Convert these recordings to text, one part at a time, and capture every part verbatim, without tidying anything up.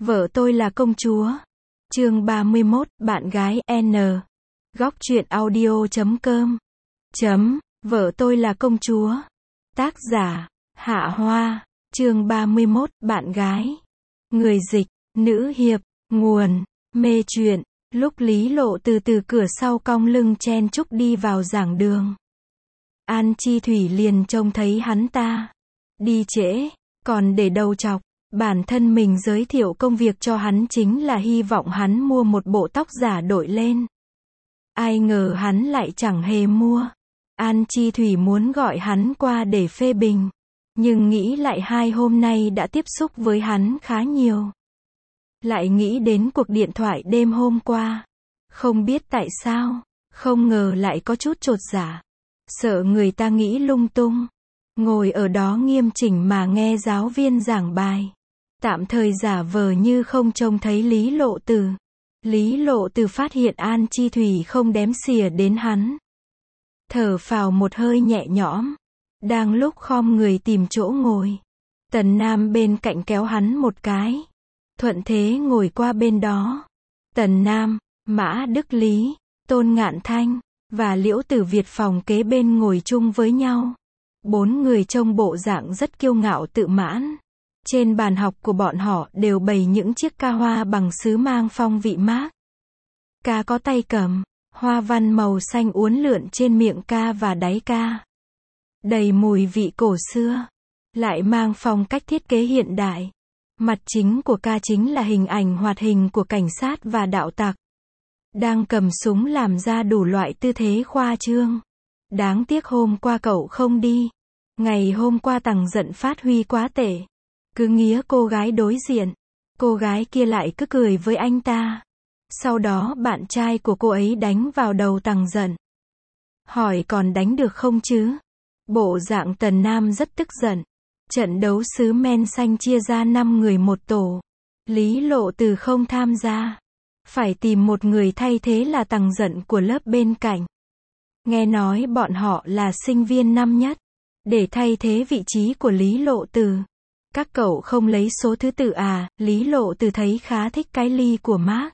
Vợ tôi là công chúa. Chương ba mươi mốt, bạn gái N. Góc truyện audio chấm com. Chấm, vợ tôi là công chúa. Tác giả, Hạ Hoa. Chương ba mươi mốt, bạn gái. Người dịch, nữ hiệp, nguồn, mê truyện. Lúc Lý Lộ từ từ cửa sau cong lưng chen chúc đi vào giảng đường. An Chi Thủy liền trông thấy hắn ta. Đi trễ, còn để đầu chọc. Bản thân mình giới thiệu công việc cho hắn chính là hy vọng hắn mua một bộ tóc giả đội lên. Ai ngờ hắn lại chẳng hề mua. An Chi Thủy muốn gọi hắn qua để phê bình. Nhưng nghĩ lại hai hôm nay đã tiếp xúc với hắn khá nhiều. Lại nghĩ đến cuộc điện thoại đêm hôm qua. Không biết tại sao, không ngờ lại có chút chột dạ. Sợ người ta nghĩ lung tung. Ngồi ở đó nghiêm chỉnh mà nghe giáo viên giảng bài. Tạm thời giả vờ như không trông thấy Lý Lộ Từ. Lý Lộ Từ phát hiện An Chi Thủy không đếm xỉa đến hắn. Thở phào một hơi nhẹ nhõm. Đang lúc khom người tìm chỗ ngồi. Tần Nam bên cạnh kéo hắn một cái. Thuận thế ngồi qua bên đó. Tần Nam, Mã Đức Lý, Tôn Ngạn Thanh, và Liễu Tử Việt phòng kế bên ngồi chung với nhau. Bốn người trông bộ dạng rất kiêu ngạo tự mãn. Trên bàn học của bọn họ đều bày những chiếc ca hoa bằng sứ mang phong vị Mác. Ca có tay cầm, hoa văn màu xanh uốn lượn trên miệng ca và đáy ca. Đầy mùi vị cổ xưa, lại mang phong cách thiết kế hiện đại. Mặt chính của ca chính là hình ảnh hoạt hình của cảnh sát và đạo tặc. Đang cầm súng làm ra đủ loại tư thế khoa trương. Đáng tiếc hôm qua cậu không đi. Ngày hôm qua Tằng giận phát huy quá tệ. Cứ nghía cô gái đối diện. Cô gái kia lại cứ cười với anh ta. Sau đó bạn trai của cô ấy đánh vào đầu Tằng giận. Hỏi còn đánh được không chứ? Bộ dạng Tần Nam rất tức giận. Trận đấu sứ men xanh chia ra năm người một tổ. Lý Lộ Từ không tham gia. Phải tìm một người thay thế là Tằng giận của lớp bên cạnh. Nghe nói bọn họ là sinh viên năm nhất. Để thay thế vị trí của Lý Lộ Từ. Các cậu không lấy số thứ tự à? Lý Lộ Từ thấy khá thích cái ly của Mác.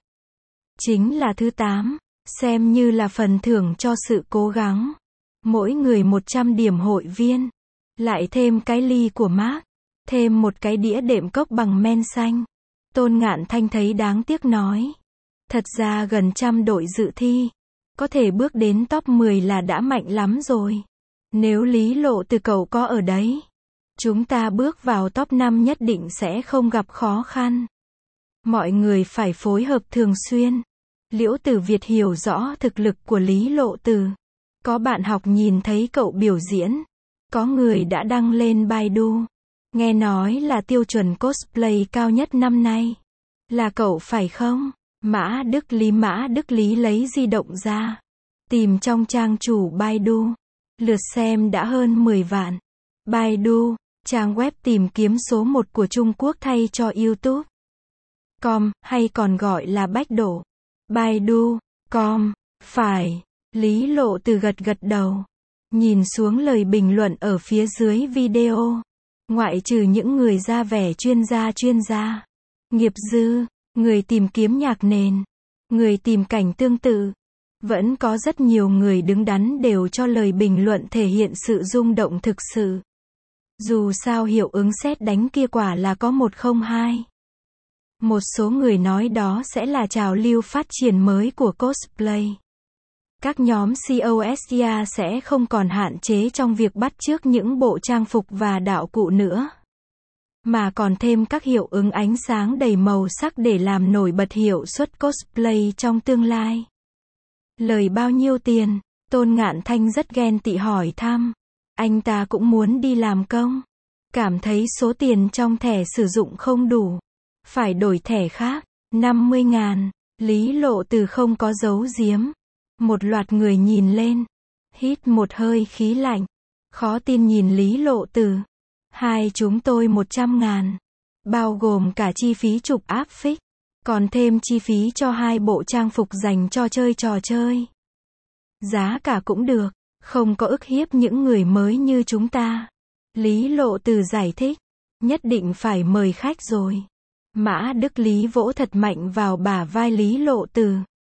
Chính là thứ tám. Xem như là phần thưởng cho sự cố gắng. Mỗi người một trăm điểm hội viên. Lại thêm cái ly của Mác. Thêm một cái đĩa đệm cốc bằng men xanh. Tôn Ngạn Thanh thấy đáng tiếc nói. Thật ra gần trăm đội dự thi. Có thể bước đến top mười là đã mạnh lắm rồi. Nếu Lý Lộ Từ cậu có ở đấy. Chúng ta bước vào top năm nhất định sẽ không gặp khó khăn. Mọi người phải phối hợp thường xuyên. Liễu Tử Việt hiểu rõ thực lực của Lý Lộ Từ. Có bạn học nhìn thấy cậu biểu diễn. Có người đã đăng lên Baidu. Nghe nói là tiêu chuẩn cosplay cao nhất năm nay. Là cậu phải không? Mã Đức Lý Mã Đức Lý lấy di động ra. Tìm trong trang chủ Baidu. Lượt xem đã hơn mười vạn. Baidu, trang web tìm kiếm số một của Trung Quốc thay cho YouTube. Com, hay còn gọi là Bách Độ. Baidu, com, phải. Lý Lộ Từ gật gật đầu. Nhìn xuống lời bình luận ở phía dưới video. Ngoại trừ những người ra vẻ chuyên gia chuyên gia. Nghiệp dư, người tìm kiếm nhạc nền. Người tìm cảnh tương tự. Vẫn có rất nhiều người đứng đắn đều cho lời bình luận thể hiện sự rung động thực sự. Dù sao hiệu ứng sét đánh kia quả là có một không hai. Một số người nói đó sẽ là trào lưu phát triển mới của cosplay. Các nhóm cosplayer sẽ không còn hạn chế trong việc bắt chước những bộ trang phục và đạo cụ nữa. Mà còn thêm các hiệu ứng ánh sáng đầy màu sắc để làm nổi bật hiệu suất cosplay trong tương lai. Lời bao nhiêu tiền? Tôn Ngạn Thanh rất ghen tị hỏi thăm. Anh ta cũng muốn đi làm công. Cảm thấy số tiền trong thẻ sử dụng không đủ. Phải đổi thẻ khác. năm mươi ngàn. Lý Lộ Từ không có giấu giếm. Một loạt người nhìn lên. Hít một hơi khí lạnh. Khó tin nhìn Lý Lộ Từ. Hai chúng tôi một trăm ngàn. Bao gồm cả chi phí chụp áp phích. Còn thêm chi phí cho hai bộ trang phục dành cho chơi trò chơi. Giá cả cũng được. Không có ức hiếp những người mới như chúng ta. Lý Lộ Từ giải thích. Nhất định phải mời khách rồi. Mã Đức Lý vỗ thật mạnh vào bả vai Lý Lộ Từ.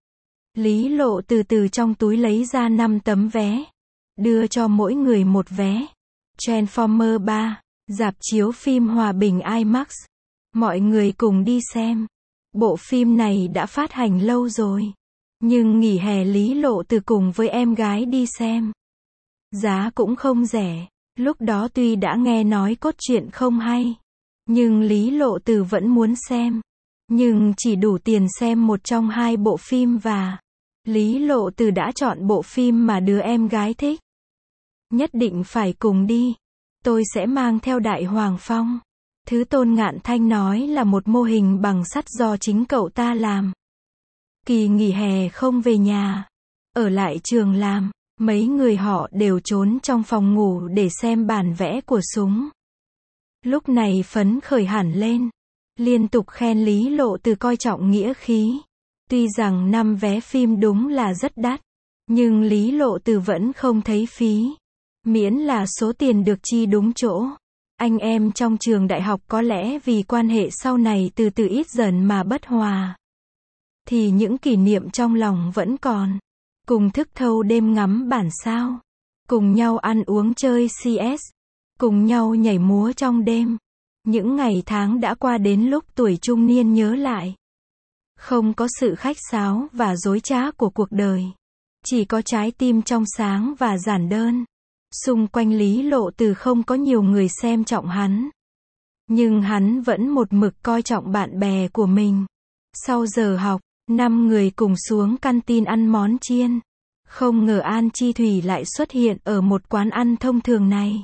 Lý Lộ từ từ trong túi lấy ra năm tấm vé. Đưa cho mỗi người một vé. Transformer ba, rạp chiếu phim Hòa Bình IMAX. Mọi người cùng đi xem. Bộ phim này đã phát hành lâu rồi. Nhưng nghỉ hè Lý Lộ Từ cùng với em gái đi xem. Giá cũng không rẻ. Lúc đó tuy đã nghe nói cốt truyện không hay. Nhưng Lý Lộ Từ vẫn muốn xem. Nhưng chỉ đủ tiền xem một trong hai bộ phim và Lý Lộ Từ đã chọn bộ phim mà đứa em gái thích. Nhất định phải cùng đi. Tôi sẽ mang theo Đại Hoàng Phong. Thứ Tôn Ngạn Thanh nói là một mô hình bằng sắt do chính cậu ta làm. Kỳ nghỉ hè không về nhà. Ở lại trường làm. Mấy người họ đều trốn trong phòng ngủ để xem bản vẽ của súng. Lúc này phấn khởi hẳn lên. Liên tục khen Lý Lộ Từ coi trọng nghĩa khí. Tuy rằng năm vé phim đúng là rất đắt. Nhưng Lý Lộ Từ vẫn không thấy phí. Miễn là số tiền được chi đúng chỗ. Anh em trong trường đại học có lẽ vì quan hệ sau này từ từ ít dần mà bất hòa. Thì những kỷ niệm trong lòng vẫn còn. Cùng thức thâu đêm ngắm bản sao. Cùng nhau ăn uống chơi xê ét. Cùng nhau nhảy múa trong đêm. Những ngày tháng đã qua đến lúc tuổi trung niên nhớ lại. Không có sự khách sáo và dối trá của cuộc đời. Chỉ có trái tim trong sáng và giản đơn. Xung quanh Lý Lộ Từ không có nhiều người xem trọng hắn. Nhưng hắn vẫn một mực coi trọng bạn bè của mình. Sau giờ học, năm người cùng xuống canteen ăn món chiên. Không ngờ An Chi Thủy lại xuất hiện ở một quán ăn thông thường này.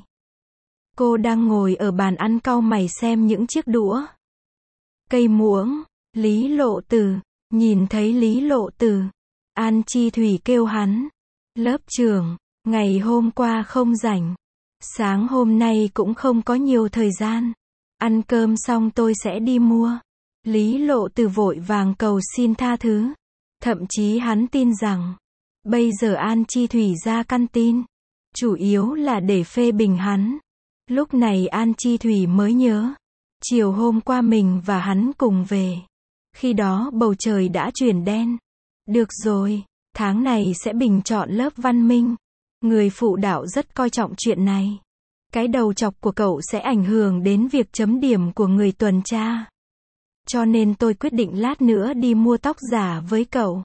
Cô đang ngồi ở bàn ăn cau mày xem những chiếc đũa. Cây muỗng. Lý Lộ Từ. Nhìn thấy Lý Lộ Từ. An Chi Thủy kêu hắn. Lớp trưởng. Ngày hôm qua không rảnh. Sáng hôm nay cũng không có nhiều thời gian. Ăn cơm xong tôi sẽ đi mua. Lý Lộ Từ vội vàng cầu xin tha thứ. Thậm chí hắn tin rằng. Bây giờ An Chi Thủy ra canteen. Chủ yếu là để phê bình hắn. Lúc này An Chi Thủy mới nhớ. Chiều hôm qua mình và hắn cùng về. Khi đó bầu trời đã chuyển đen. Được rồi. Tháng này sẽ bình chọn lớp văn minh. Người phụ đạo rất coi trọng chuyện này. Cái đầu chọc của cậu sẽ ảnh hưởng đến việc chấm điểm của người tuần tra. Cho nên tôi quyết định lát nữa đi mua tóc giả với cậu.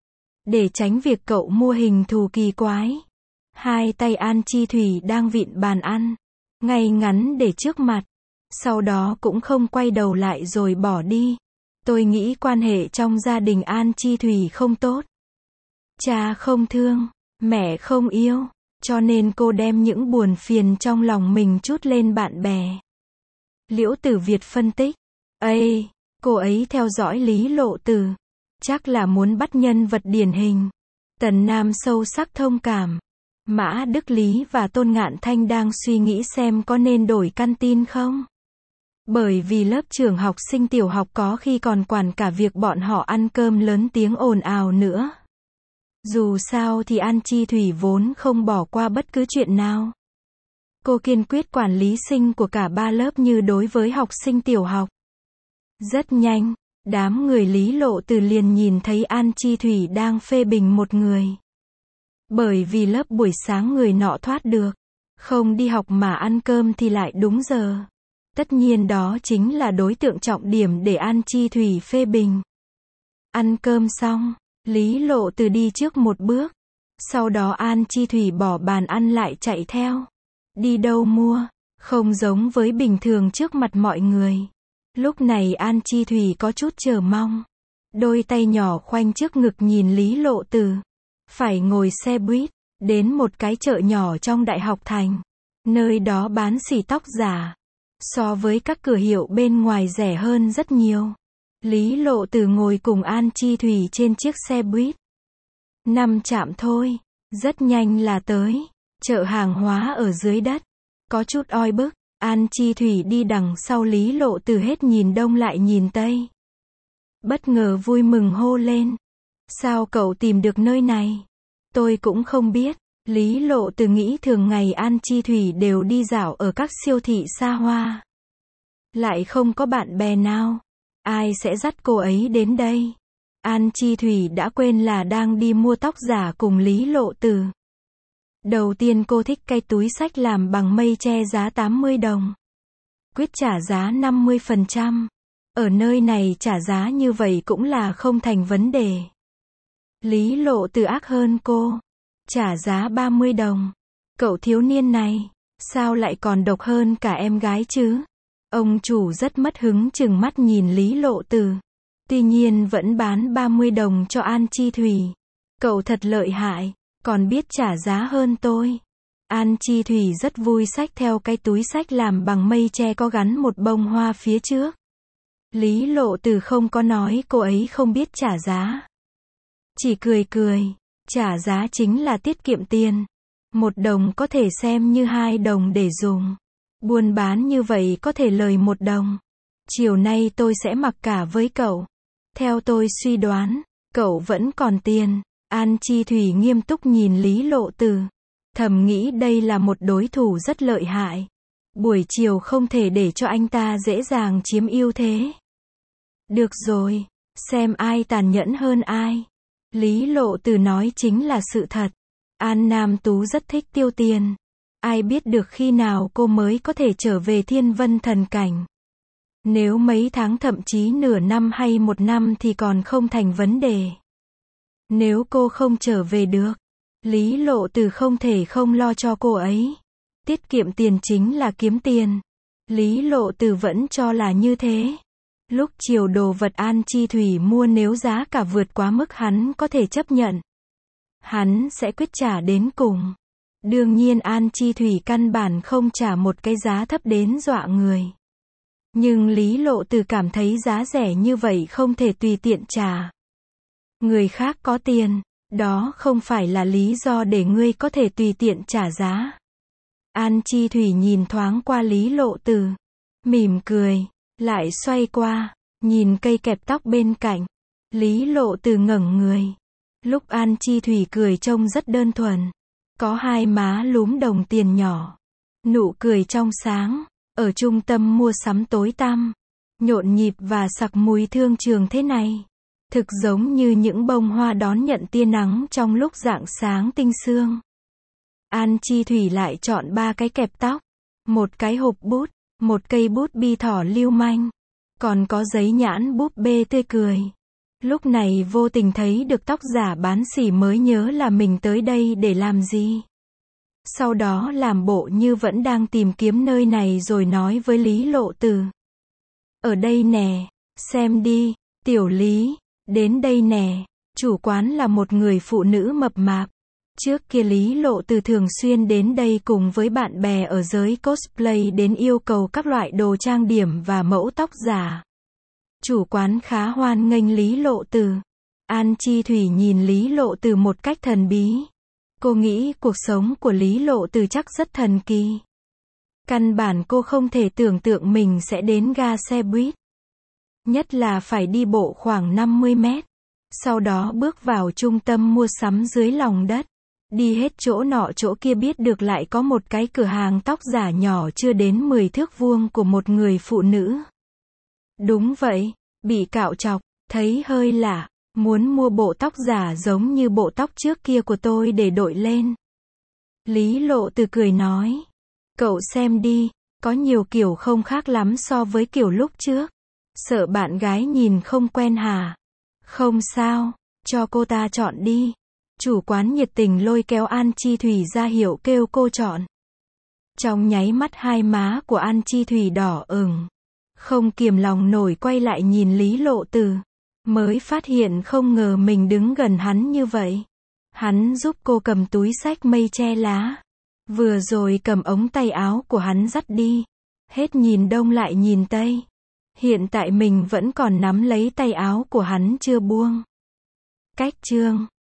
Để tránh việc cậu mua hình thù kỳ quái. Hai tay An Chi Thủy đang vịn bàn ăn. Ngay ngắn để trước mặt. Sau đó cũng không quay đầu lại rồi bỏ đi. Tôi nghĩ quan hệ trong gia đình An Chi Thủy không tốt. Cha không thương. Mẹ không yêu. Cho nên cô đem những buồn phiền trong lòng mình trút lên bạn bè. Liễu Tử Việt phân tích. Ây, cô ấy theo dõi Lý Lộ Từ. Chắc là muốn bắt nhân vật điển hình. Tần Nam sâu sắc thông cảm. Mã Đức Lý và Tôn Ngạn Thanh đang suy nghĩ xem có nên đổi canteen không. Bởi vì lớp trưởng học sinh tiểu học có khi còn quản cả việc bọn họ ăn cơm lớn tiếng ồn ào nữa. Dù sao thì An Chi Thủy vốn không bỏ qua bất cứ chuyện nào. Cô kiên quyết quản lý sinh của cả ba lớp như đối với học sinh tiểu học. Rất nhanh, đám người Lý Lộ Từ liền nhìn thấy An Chi Thủy đang phê bình một người. Bởi vì lớp buổi sáng người nọ thoát được. Không đi học mà ăn cơm thì lại đúng giờ. Tất nhiên đó chính là đối tượng trọng điểm để An Chi Thủy phê bình. Ăn cơm xong. Lý Lộ Từ đi trước một bước. Sau đó An Chi Thủy bỏ bàn ăn lại chạy theo. Đi đâu mua? Không giống với bình thường trước mặt mọi người. Lúc này An Chi Thủy có chút chờ mong. Đôi tay nhỏ khoanh trước ngực nhìn Lý Lộ Từ. Phải ngồi xe buýt. Đến một cái chợ nhỏ trong Đại học Thành. Nơi đó bán xỉ tóc giả. So với các cửa hiệu bên ngoài rẻ hơn rất nhiều. Lý Lộ Từ ngồi cùng An Chi Thủy trên chiếc xe buýt. Năm chạm thôi. Rất nhanh là tới. Chợ hàng hóa ở dưới đất. Có chút oi bức. An Chi Thủy đi đằng sau Lý Lộ Từ hết nhìn đông lại nhìn tây. Bất ngờ vui mừng hô lên. Sao cậu tìm được nơi này? Tôi cũng không biết. Lý Lộ Từ nghĩ thường ngày An Chi Thủy đều đi dạo ở các siêu thị xa hoa. Lại không có bạn bè nào. Ai sẽ dắt cô ấy đến đây? An Chi Thủy đã quên là đang đi mua tóc giả cùng Lý Lộ Từ. Đầu tiên cô thích cái túi xách làm bằng mây tre giá tám mươi đồng. Quyết trả giá năm mươi phần trăm. Ở nơi này trả giá như vậy cũng là không thành vấn đề. Lý Lộ Từ ác hơn cô. Trả giá ba mươi đồng. Cậu thiếu niên này, sao lại còn độc hơn cả em gái chứ? Ông chủ rất mất hứng chừng mắt nhìn Lý Lộ Từ. Tuy nhiên vẫn bán ba mươi đồng cho An Chi Thủy. Cậu thật lợi hại, còn biết trả giá hơn tôi. An Chi Thủy rất vui xách theo cái túi xách làm bằng mây tre có gắn một bông hoa phía trước. Lý Lộ Từ không có nói cô ấy không biết trả giá. Chỉ cười cười, trả giá chính là tiết kiệm tiền. Một đồng có thể xem như hai đồng để dùng. Buôn bán như vậy có thể lời một đồng. Chiều nay tôi sẽ mặc cả với cậu. Theo tôi suy đoán, cậu vẫn còn tiền. An Chi Thủy nghiêm túc nhìn Lý Lộ Từ. Thầm nghĩ đây là một đối thủ rất lợi hại. Buổi chiều không thể để cho anh ta dễ dàng chiếm ưu thế. Được rồi, xem ai tàn nhẫn hơn ai. Lý Lộ Từ nói chính là sự thật. An Nam Tú rất thích tiêu tiền. Ai biết được khi nào cô mới có thể trở về Thiên Vân Thần Cảnh. Nếu mấy tháng thậm chí nửa năm hay một năm thì còn không thành vấn đề. Nếu cô không trở về được, Lý Lộ Từ không thể không lo cho cô ấy. Tiết kiệm tiền chính là kiếm tiền. Lý Lộ Từ vẫn cho là như thế. Lúc chiều đồ vật An Chi Thủy mua nếu giá cả vượt quá mức hắn có thể chấp nhận. Hắn sẽ quyết trả đến cùng. Đương nhiên An Chi Thủy căn bản không trả một cái giá thấp đến dọa người. Nhưng Lý Lộ Từ cảm thấy giá rẻ như vậy không thể tùy tiện trả. Người khác có tiền, đó không phải là lý do để ngươi có thể tùy tiện trả giá. An Chi Thủy nhìn thoáng qua Lý Lộ Từ, mỉm cười, lại xoay qua, nhìn cây kẹp tóc bên cạnh. Lý Lộ Từ ngẩng người. Lúc An Chi Thủy cười trông rất đơn thuần. Có hai má lúm đồng tiền nhỏ. Nụ cười trong sáng. Ở trung tâm mua sắm tối tăm. Nhộn nhịp và sặc mùi thương trường thế này. Thực giống như những bông hoa đón nhận tia nắng trong lúc rạng sáng tinh sương. An Chi Thủy lại chọn ba cái kẹp tóc. Một cái hộp bút. Một cây bút bi thỏ lưu manh. Còn có giấy nhãn búp bê tươi cười. Lúc này vô tình thấy được tóc giả bán xỉ mới nhớ là mình tới đây để làm gì. Sau đó làm bộ như vẫn đang tìm kiếm nơi này rồi nói với Lý Lộ Từ. Ở đây nè, xem đi, tiểu Lý, đến đây nè, chủ quán là một người phụ nữ mập mạp. Trước kia Lý Lộ Từ thường xuyên đến đây cùng với bạn bè ở giới cosplay đến yêu cầu các loại đồ trang điểm và mẫu tóc giả. Chủ quán khá hoan nghênh Lý Lộ Từ. An Chi Thủy nhìn Lý Lộ Từ một cách thần bí. Cô nghĩ cuộc sống của Lý Lộ Từ chắc rất thần kỳ. Căn bản cô không thể tưởng tượng mình sẽ đến ga xe buýt. Nhất là phải đi bộ khoảng năm mươi mét. Sau đó bước vào trung tâm mua sắm dưới lòng đất. Đi hết chỗ nọ chỗ kia biết được lại có một cái cửa hàng tóc giả nhỏ chưa đến mười thước vuông của một người phụ nữ. Đúng vậy, bị cạo chọc, thấy hơi lạ, muốn mua bộ tóc giả giống như bộ tóc trước kia của tôi để đội lên. Lý Lộ Từ cười nói, cậu xem đi, có nhiều kiểu không khác lắm so với kiểu lúc trước. Sợ bạn gái nhìn không quen hả? Không sao, cho cô ta chọn đi. Chủ quán nhiệt tình lôi kéo An Chi Thủy ra hiệu kêu cô chọn. Trong nháy mắt hai má của An Chi Thủy đỏ ửng. Không kiềm lòng nổi quay lại nhìn Lý Lộ Từ. Mới phát hiện không ngờ mình đứng gần hắn như vậy. Hắn giúp cô cầm túi xách mây che lá. Vừa rồi cầm ống tay áo của hắn dắt đi. Hết nhìn đông lại nhìn tây. Hiện tại mình vẫn còn nắm lấy tay áo của hắn chưa buông. Cách chương